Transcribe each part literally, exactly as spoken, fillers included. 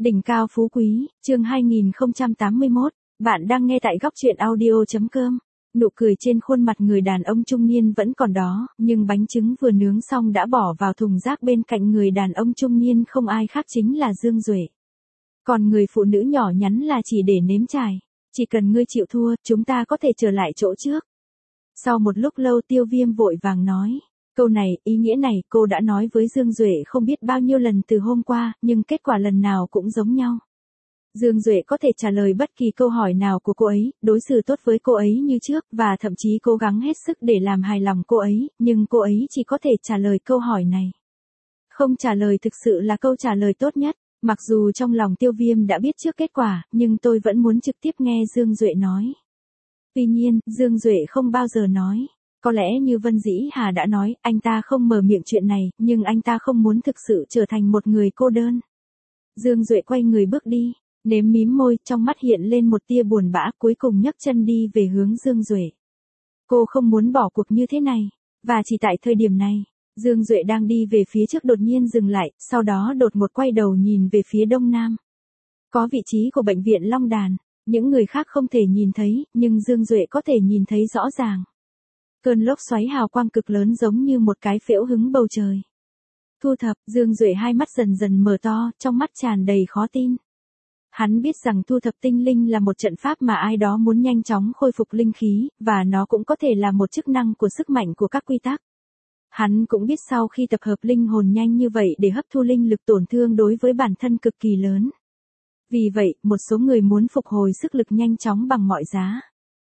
Đỉnh cao phú quý, chương hai nghìn không trăm tám mươi mốt, bạn đang nghe tại góc truyện audio.com. Nụ cười trên khuôn mặt người đàn ông trung niên vẫn còn đó, nhưng bánh trứng vừa nướng xong đã bỏ vào thùng rác bên cạnh người đàn ông trung niên không ai khác chính là Dương Duệ. Còn người phụ nữ nhỏ nhắn là chỉ để nếm trải. Chỉ cần ngươi chịu thua, chúng ta có thể trở lại chỗ trước. Sau một lúc lâu Tiêu Viêm vội vàng nói. Câu này, ý nghĩa này, cô đã nói với Dương Duệ không biết bao nhiêu lần từ hôm qua, nhưng kết quả lần nào cũng giống nhau. Dương Duệ có thể trả lời bất kỳ câu hỏi nào của cô ấy, đối xử tốt với cô ấy như trước, và thậm chí cố gắng hết sức để làm hài lòng cô ấy, nhưng cô ấy chỉ có thể trả lời câu hỏi này. Không trả lời thực sự là câu trả lời tốt nhất. Mặc dù trong lòng Tiêu Viêm đã biết trước kết quả, nhưng tôi vẫn muốn trực tiếp nghe Dương Duệ nói. Tuy nhiên, Dương Duệ không bao giờ nói. Có lẽ như Vân Dĩ Hà đã nói, anh ta không mở miệng chuyện này, nhưng anh ta không muốn thực sự trở thành một người cô đơn. Dương Duệ quay người bước đi, nếm mím môi, trong mắt hiện lên một tia buồn bã, cuối cùng nhấc chân đi về hướng Dương Duệ. Cô không muốn bỏ cuộc như thế này, và chỉ tại thời điểm này, Dương Duệ đang đi về phía trước đột nhiên dừng lại, sau đó đột ngột quay đầu nhìn về phía đông nam. Có vị trí của bệnh viện Long Đàn, những người khác không thể nhìn thấy, nhưng Dương Duệ có thể nhìn thấy rõ ràng. Cơn lốc xoáy hào quang cực lớn giống như một cái phễu hứng bầu trời. Thu thập, Dương Duệ hai mắt dần dần mở to, trong mắt tràn đầy khó tin. Hắn biết rằng thu thập tinh linh là một trận pháp mà ai đó muốn nhanh chóng khôi phục linh khí, và nó cũng có thể là một chức năng của sức mạnh của các quy tắc. Hắn cũng biết sau khi tập hợp linh hồn nhanh như vậy để hấp thu linh lực tổn thương đối với bản thân cực kỳ lớn. Vì vậy, một số người muốn phục hồi sức lực nhanh chóng bằng mọi giá.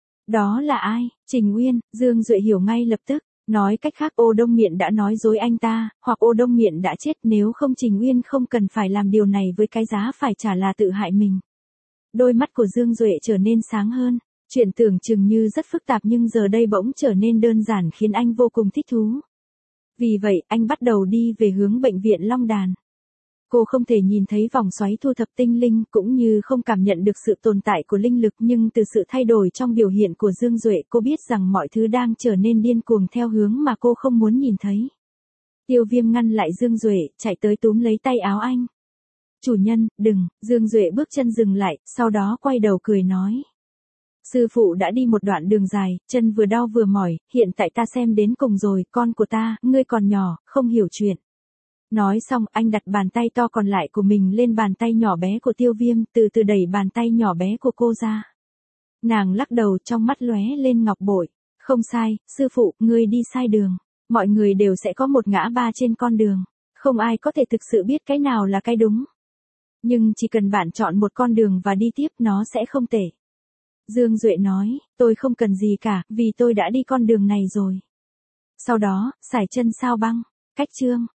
Đó là ai? Trình Uyên. Dương Duệ hiểu ngay lập tức. Nói cách khác Ô Đông Miện đã nói dối anh ta, hoặc Ô Đông Miện đã chết, nếu không Trình Uyên không cần phải làm điều này với cái giá phải trả là tự hại mình. Đôi mắt của Dương Duệ trở nên sáng hơn. Chuyện tưởng chừng như rất phức tạp nhưng giờ đây bỗng trở nên đơn giản khiến anh vô cùng thích thú. Vì vậy, anh bắt đầu đi về hướng bệnh viện Long Đàn. Cô không thể nhìn thấy vòng xoáy thu thập tinh linh, cũng như không cảm nhận được sự tồn tại của linh lực, nhưng từ sự thay đổi trong biểu hiện của Dương Duệ cô biết rằng mọi thứ đang trở nên điên cuồng theo hướng mà cô không muốn nhìn thấy. Tiêu Viêm ngăn lại Dương Duệ, chạy tới túm lấy tay áo anh. Chủ nhân, đừng. Dương Duệ bước chân dừng lại, sau đó quay đầu cười nói. Sư phụ đã đi một đoạn đường dài, chân vừa đau vừa mỏi, hiện tại ta xem đến cùng rồi, con của ta, ngươi còn nhỏ, không hiểu chuyện. Nói xong, anh đặt bàn tay to còn lại của mình lên bàn tay nhỏ bé của Tiêu Viêm, từ từ đẩy bàn tay nhỏ bé của cô ra. Nàng lắc đầu, trong mắt lóe lên ngọc bội. Không sai, sư phụ, ngươi đi sai đường. Mọi người đều sẽ có một ngã ba trên con đường. Không ai có thể thực sự biết cái nào là cái đúng. Nhưng chỉ cần bạn chọn một con đường và đi tiếp nó sẽ không tệ. Dương Duệ nói, tôi không cần gì cả, vì tôi đã đi con đường này rồi. Sau đó, sải chân sao băng. Cách chương.